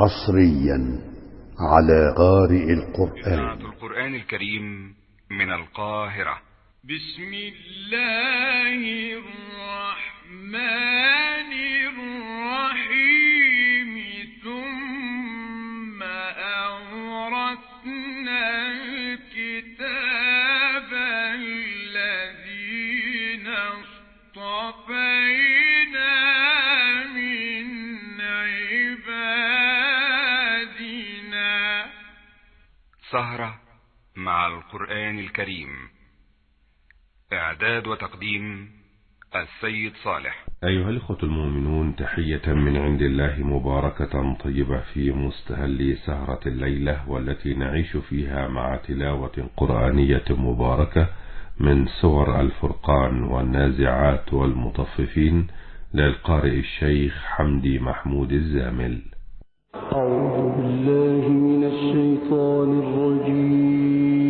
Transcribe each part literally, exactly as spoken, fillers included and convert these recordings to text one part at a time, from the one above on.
حصريا على قارئ القرآن. القرآن الكريم من القاهرة. بسم الله الرحمن الرحيم. ثم أورثنا الكتاب الذين اصطفينا من عبادنا. سهرة مع القرآن الكريم. إعداد وتقديم السيد صالح. أيها الإخوة المؤمنون، تحية من عند الله مباركة طيبة في مستهل سهرة الليلة، والتي نعيش فيها مع تلاوة قرآنية مباركة من سور الفرقان والنازعات والمطففين للقارئ الشيخ حمدي محمود الزامل. أعوذ بالله من الشيطان الرجيم.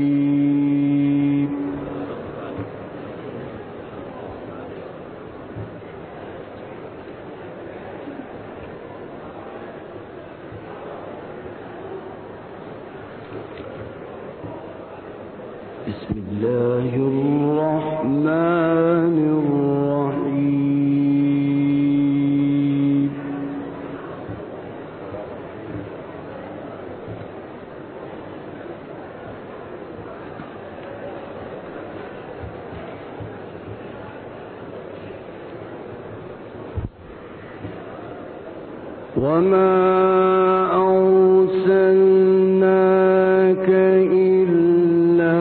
بسم الله الرحمن الرحيم. وما أرسلناك إلا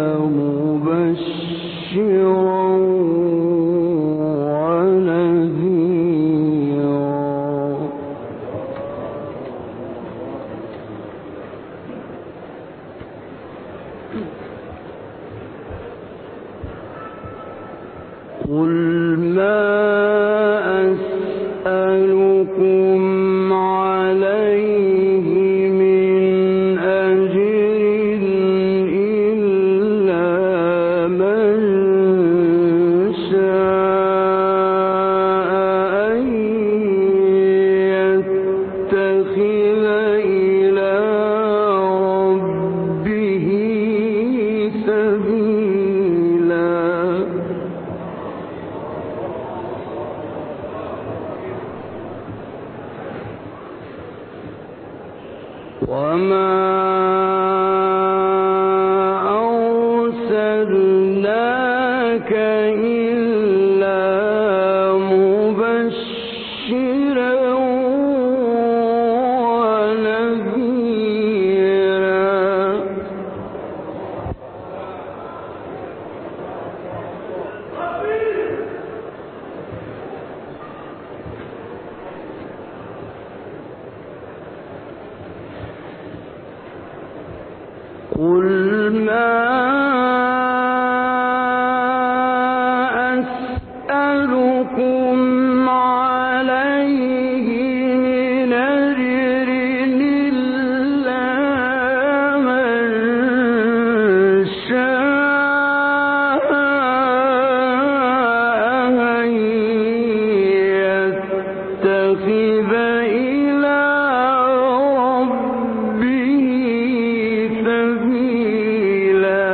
مبشرا ونذيرا. قل ما أسألكم عليه من أجر إلا من شاء أن يتخذ إلى ربه سبيلا. وما أرسلناك إلا مبشرا ونذيرا. قل ما أسألكم عليه من أجر إلا من شاء أن يتخذ إلى ربه سبيلا.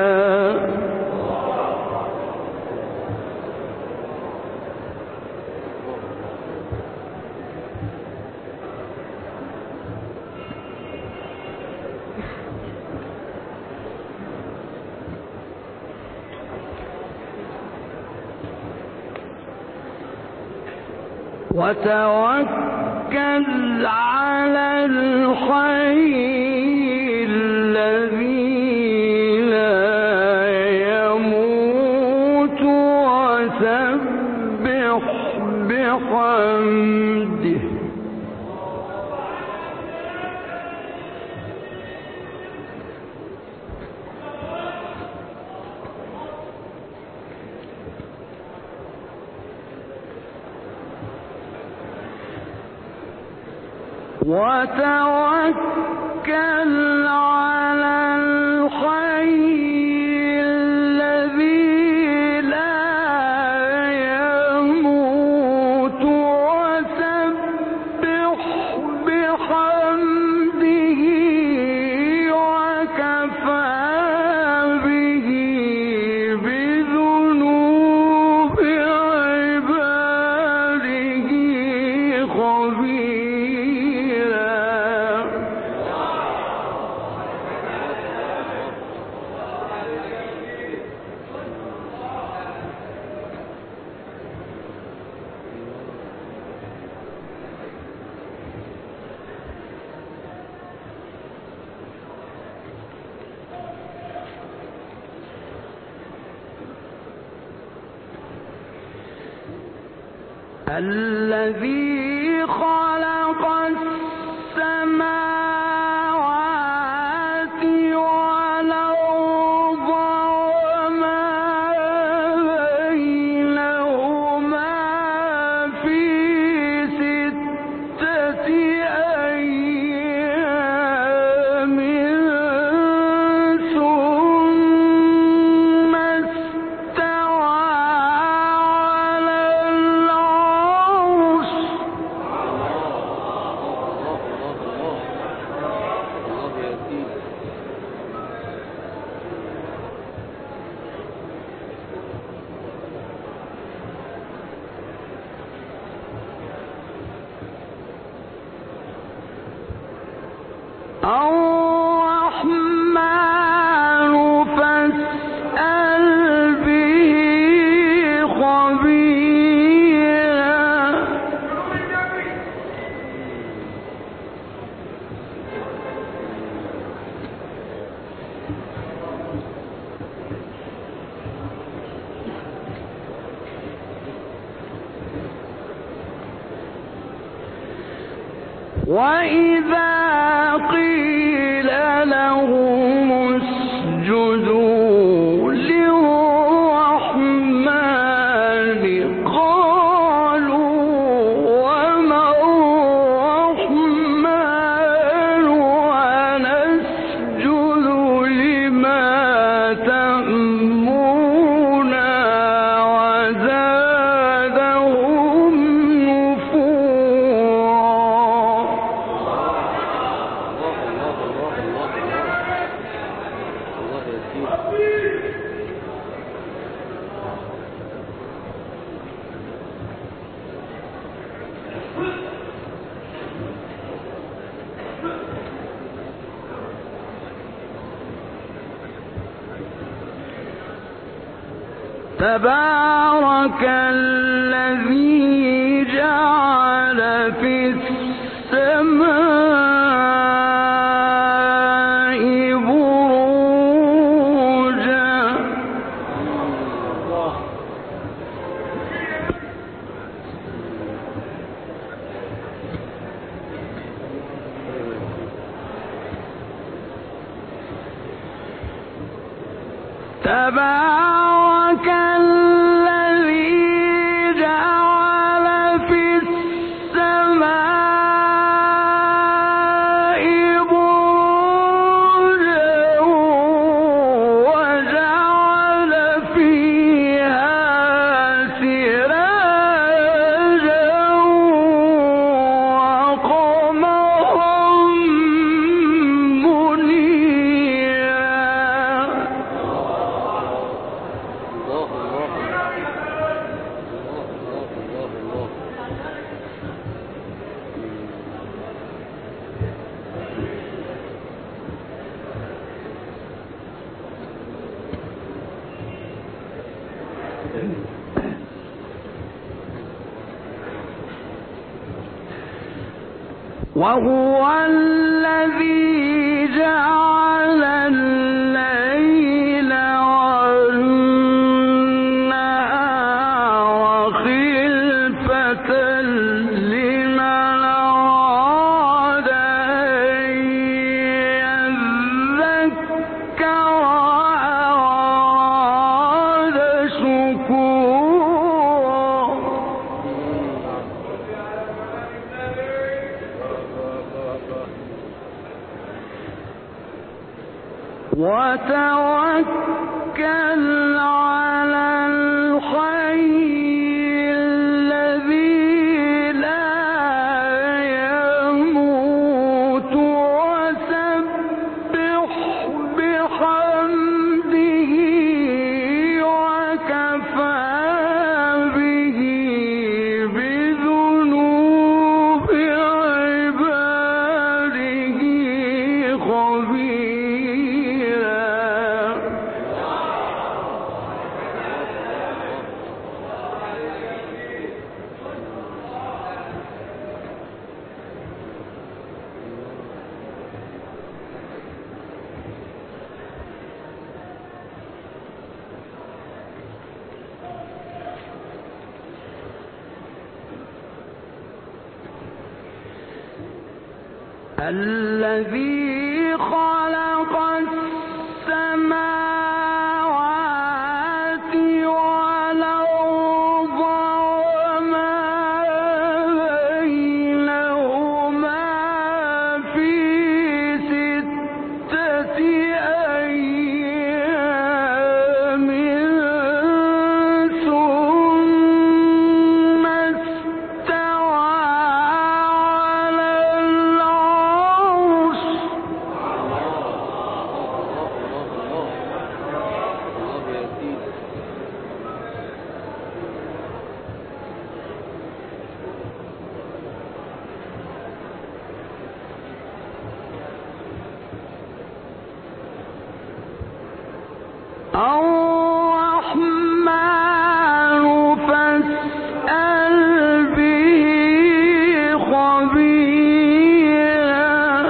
وتوكل على الحي الذي لا يموت وسبح بحمده. وتوكل على الحي الذي لا يموت وسبح بحمده الذي خلق السماوات والأرض وما بينهما في ستة أيام ثم استوى على العرش. الرحمن فاسأل به خبيرا. وإذا قيل لهم اسجدوا للرحمن قالوا وما الرحمن ونسجد لما تأمرنا وزادهم نفورا. تبارك الذي جعل في السماء بروجا. تبارك الذي جعل في السماء بروجا وجعل فيها سراجا وقمرا منيرا. وهو الذي جعل الليل والنهار خلفة لمن أراد أن يذكر أراد شكورا. وتوكل على الحي الذي لا يموت وسبح بحمده وكفى به بذنوب عباده خبيرا. الذي خلق السماوات والأرض وما بينهما في ستة أيام ثم استوى على العرش. الرحمن فاسأل به خبيرا.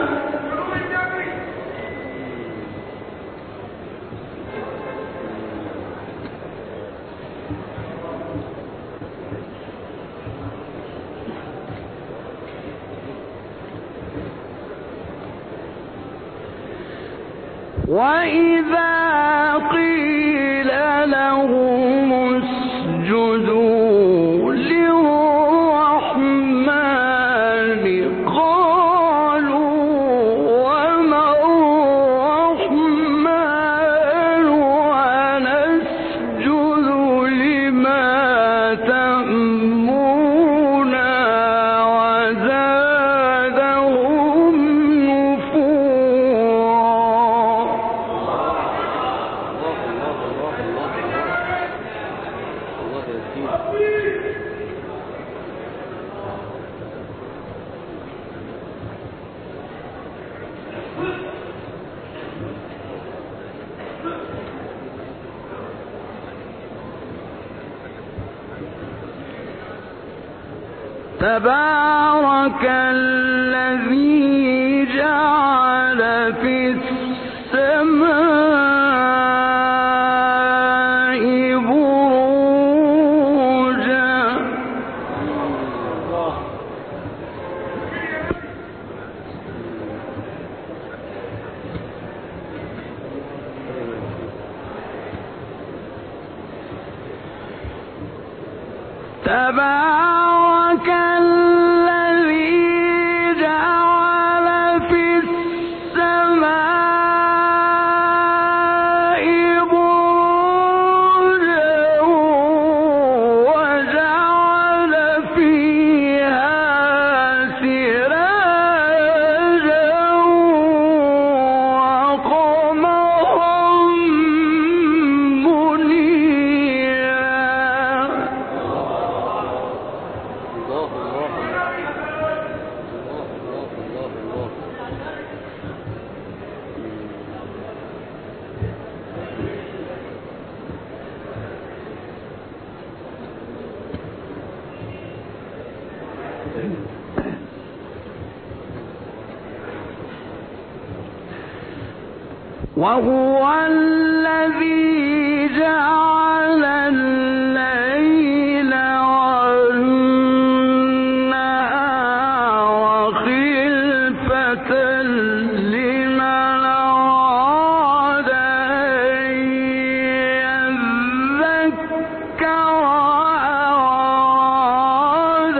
وإذا قيل لهم اسجدوا للرحمن قالوا وما الرحمن ونسجد لما تأمرنا وزادهم نفورا. تبارك الذي جعل في السماء بروجا. تبارك الذي جعل في السماء بروجا وجعل فيها سراجا وقمرا منيرا. وهو الذي جعل الليل والنهار خلفة لمن أراد أن يذكر أراد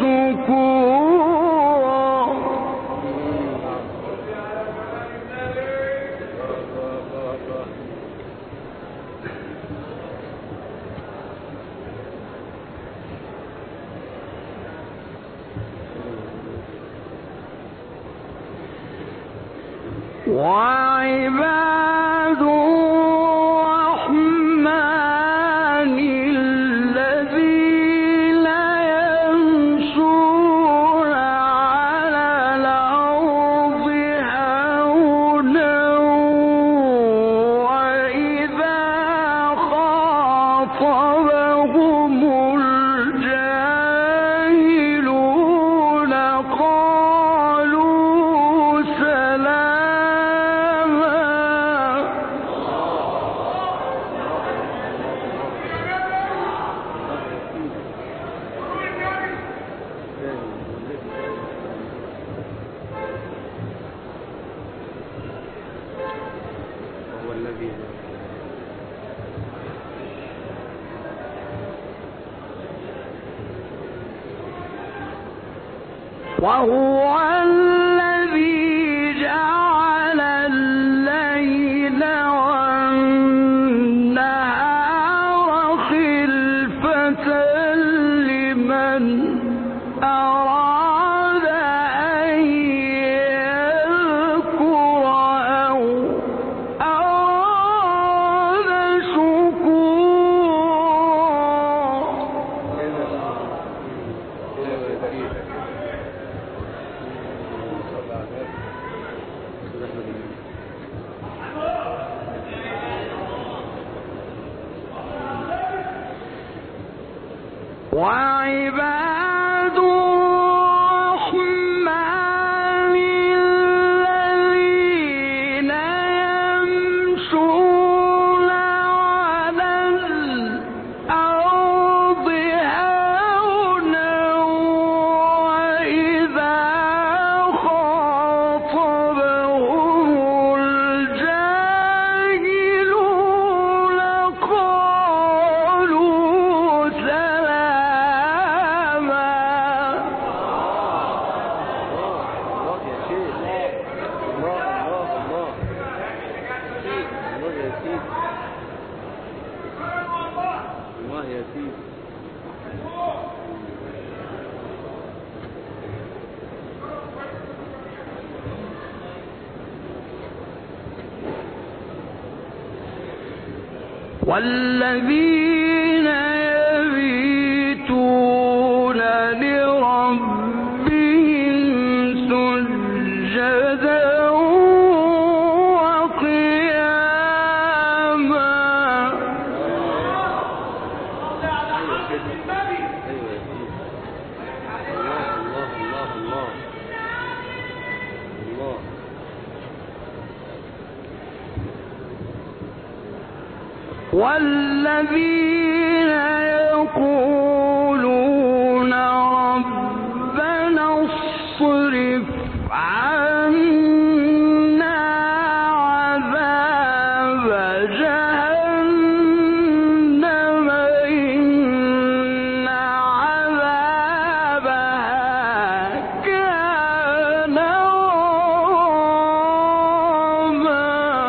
شكورا. وعباد الرحمن الذين يمشون على الأرض هونا وإذا خاطبهم الجاهلون قالوا سلاما. وهو الذي جعل الليل والنهار خلفة لمن أراد أن يذكر أو أراد وعباد الرحمن الذين يمشون على الأرض هونا وإذا خاطبهم الجاهلون قالوا سلاما. والذين يبيتون لربهم سجدا وقياما. والذين يقولون ربنا اصرف عنا عذاب جهنم إن عذابها كان غراما.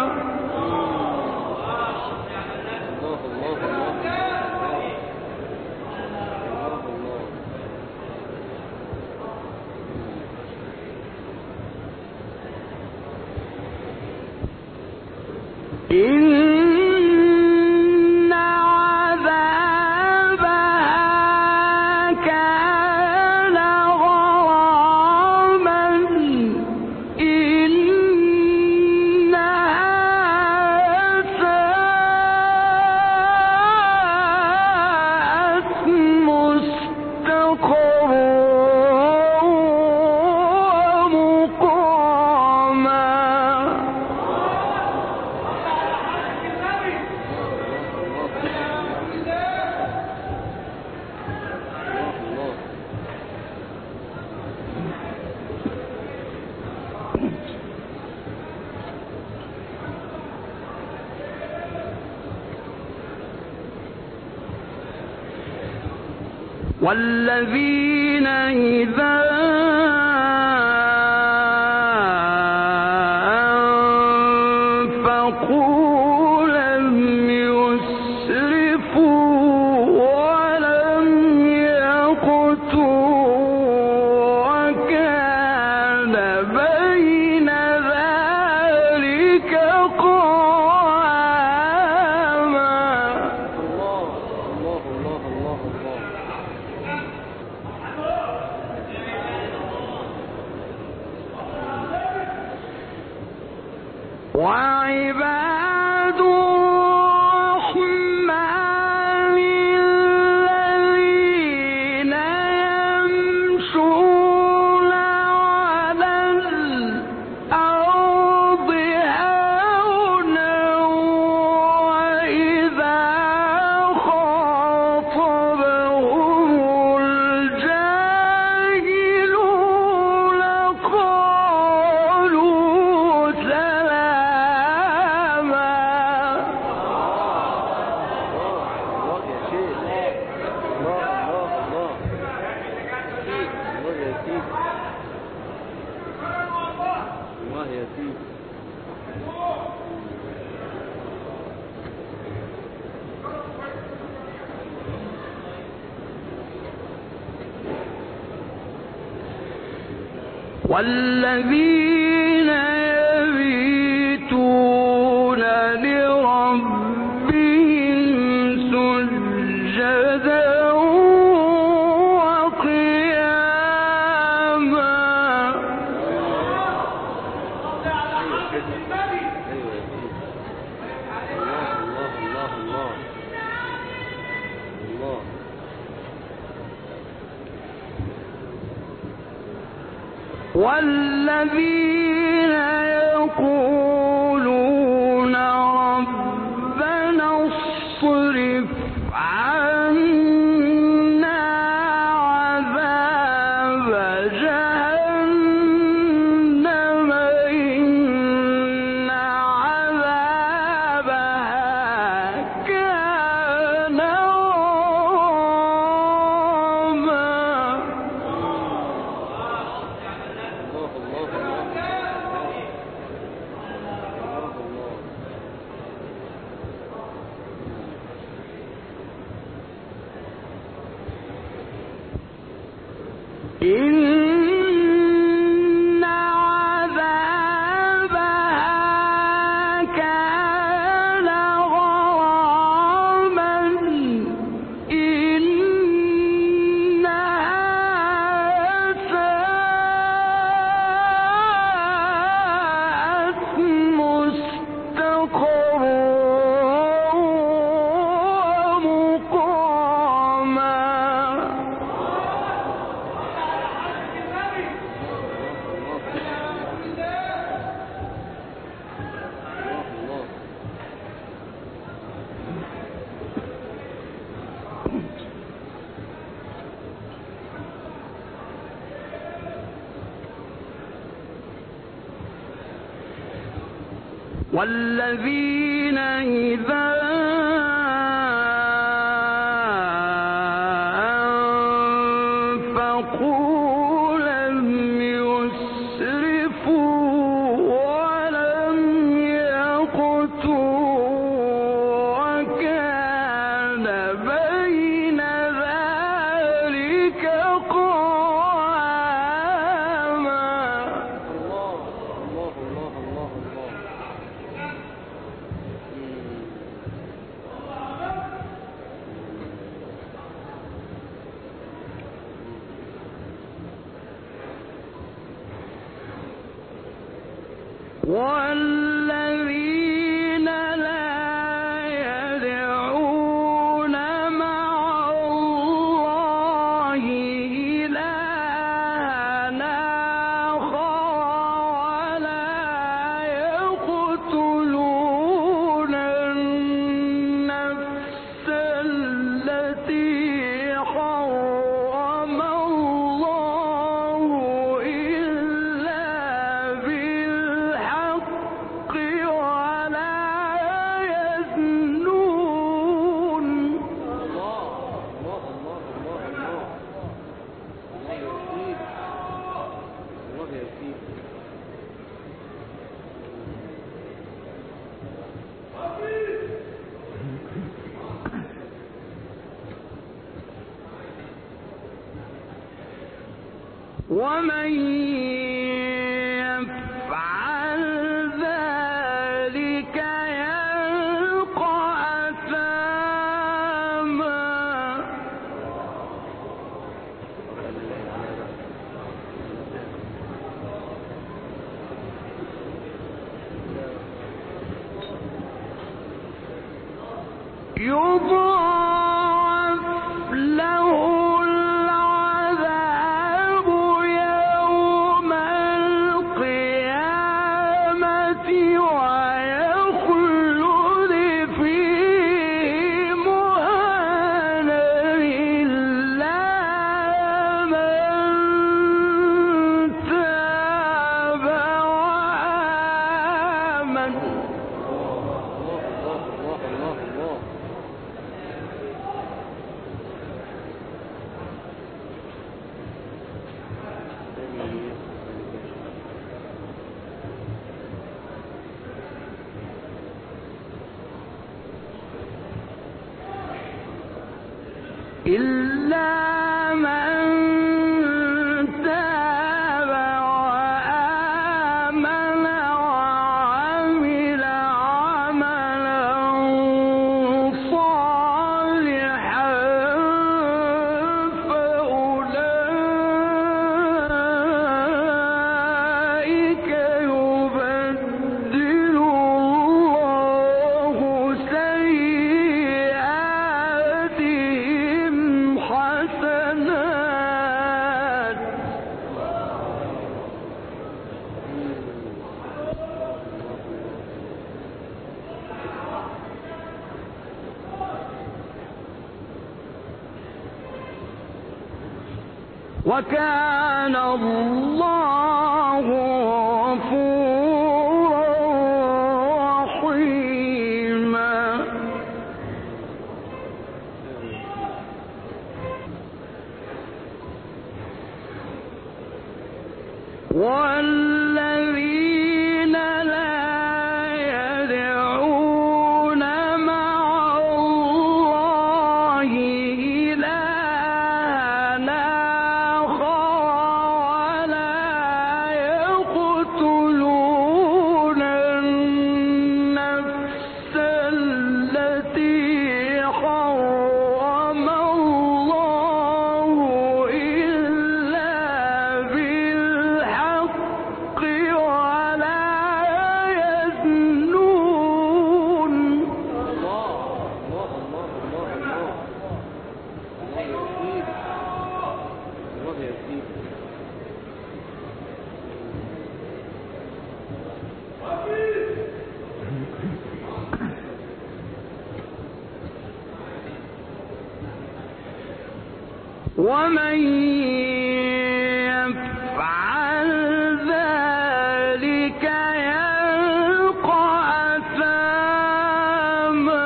إن عذابها كان غراما إنها ساءت مستقرا ومقاما. والذين إذا أنفقوا لم يسرفوا ولم يقتروا وكان بين ذلك قواما. وعباد الرحمن الذين يمشون على الأرض هونا وإذا خاطبهم الجاهلون قالوا سلاما. يهديك. والذين يبيتون لربهم سجدا وقياما. والذين يقولون ربنا اصرف عنا عذاب جهنم إن عذابها كان إن عذابها كان غراما إنها ساءت مستقرا ومقاما. والذين إذا أنفقوا لم يسرفوا ولم يقتروا وكان بين ذلك قواما. والذين لا يدعون مع الله إلهًا آخر ولا يقتلون النفس التي حرم الله إلا بالحق ولا يزنون. ومن يفعل ذلك يلقى أثاما. يضاعف له العذاب يوم القيامة ويخلد فيه مهانا إلا من تاب وآمن. إلا من تاب وآمن وعمل عملا صالحا فأولئك يبدل الله سيئاتهم حسنات وكان الله غفورا رحيما والذين لا يدعون مع الله إلهًا آخر ولا يقتلون النفس التي حرم الله إلا بالحق ولا يزنون ومن يفعل ذلك يلقى أثاما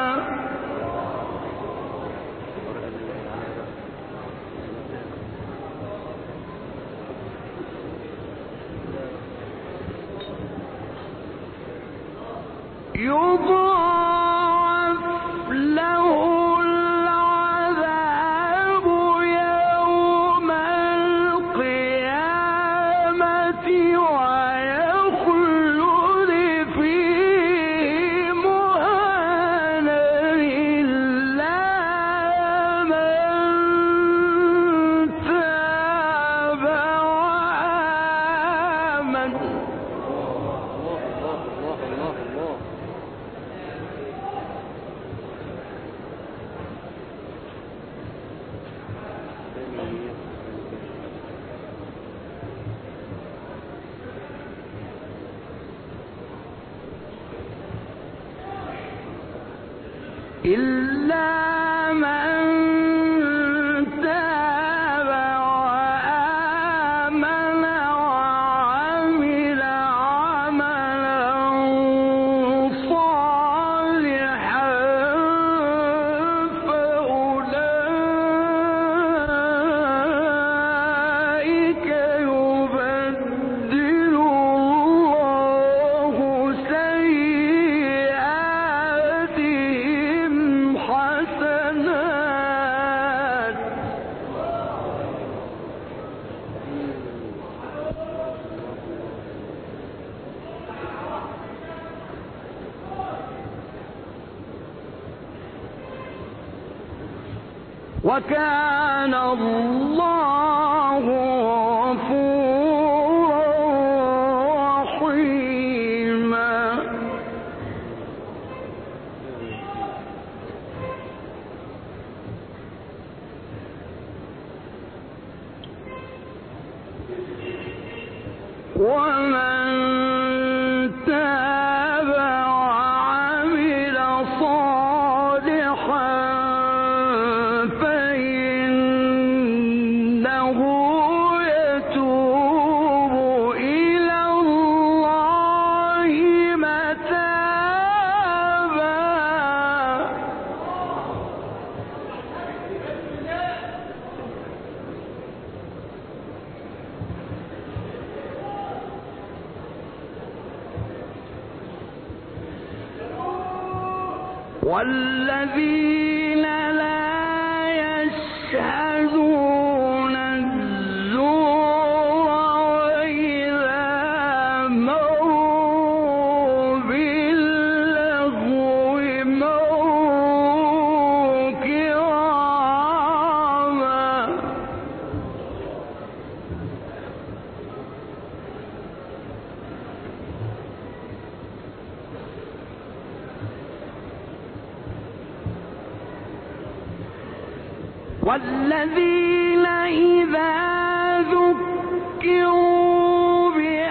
يضاعف له العذاب يوم القيامة ويخلد فيه مهانا إلا من تاب وآمن إلا من تاب وآمن وعمل عملا صالحا فأولئك يبدل الله سيئاتهم حسنات وكان الله غفورا رحيما ومن تاب وعمل صالحا فإنه يتوب إلى الله متابا والذين لا والذين إذا ذكروا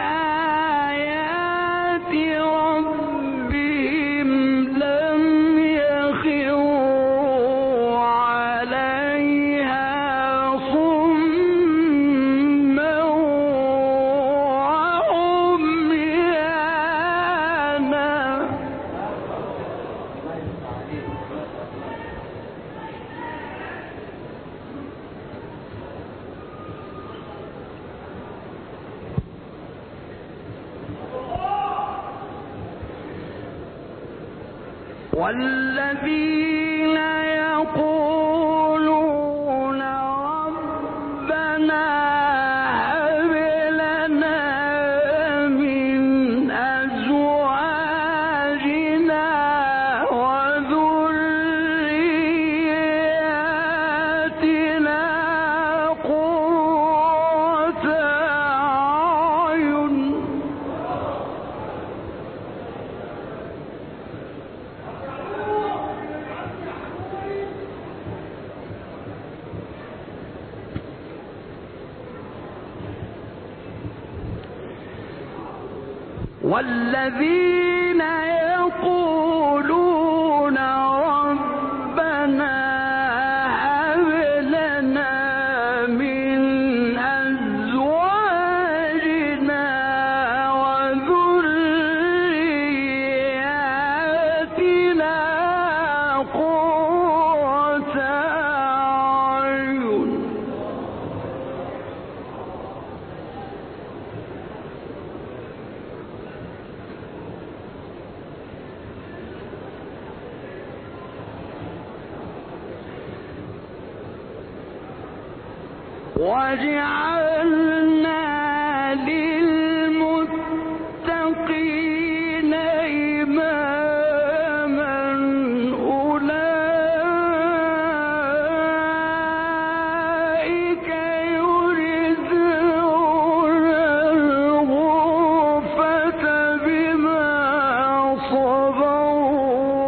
بآيات ربهم لم يخروا عليها صما وعميانا. والذين يقولون ربنا هب لنا من أزواجنا وذرياتنا قرة أعين. والذين يقولون ربنا هب لنا من أزواجنا وذرياتنا قرة أعين. وجعلنا للمتقين إماما أولئك يرثون الغرفة بما صبروا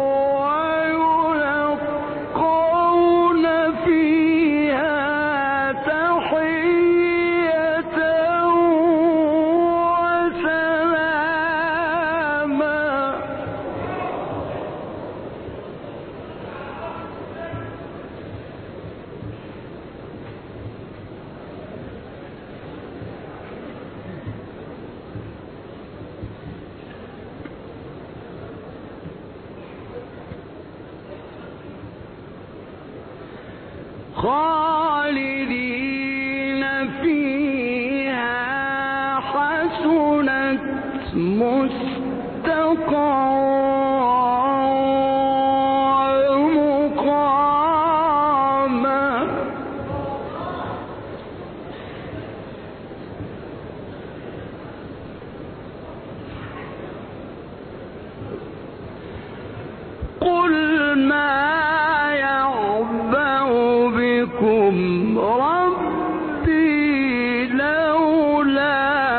ويلقون فيها تحية وسلاما. خالدين فيها حسنت مستقرا مقاما. قل ما يعبأ بكم ربي لولا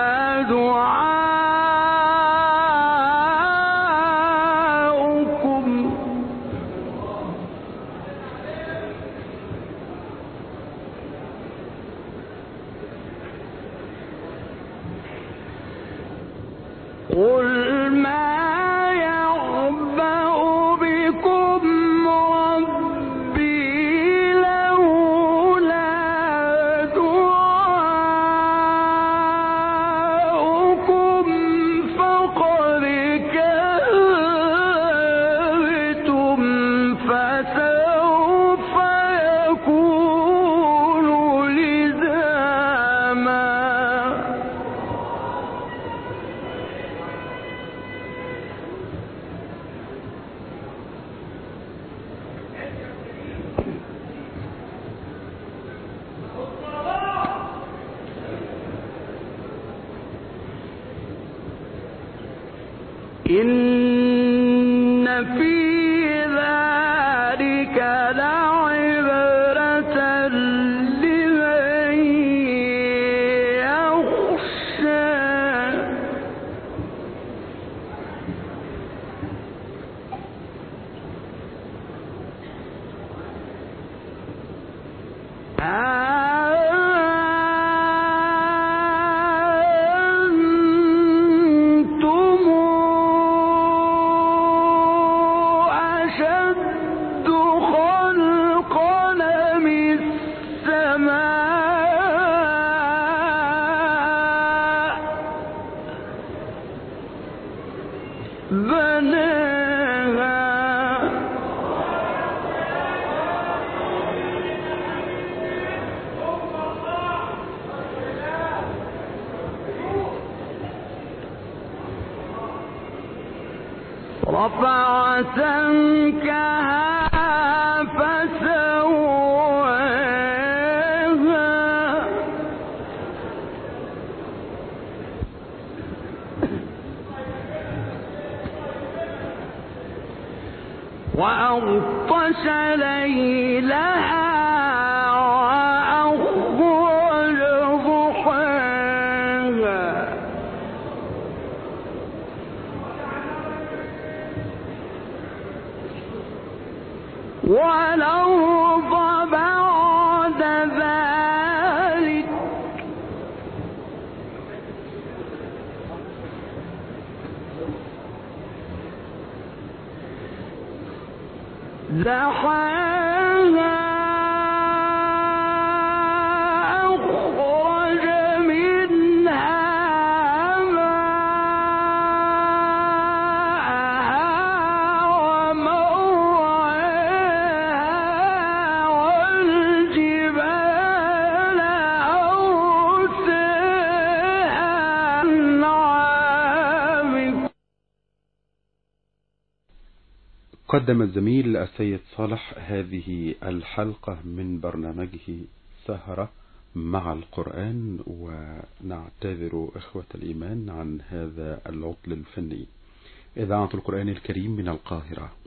دعاؤكم. قل ما يعبأ بكم ربي لولا دعاؤكم فقد كذبتم فسوف يكون لزاما. إن في ذلك لعبرة لمن يخشى. بناها رفع سمكها فسواها وأغطش ليلها وأخرج ضحاها والأرض بعد ذلك دحاها أخرج منها قدم الزميل السيد صالح هذه الحلقة من برنامجه سهرة مع القرآن، ونعتذر إخوة الإيمان عن هذا العطل الفني. إذاعة القرآن الكريم من القاهرة.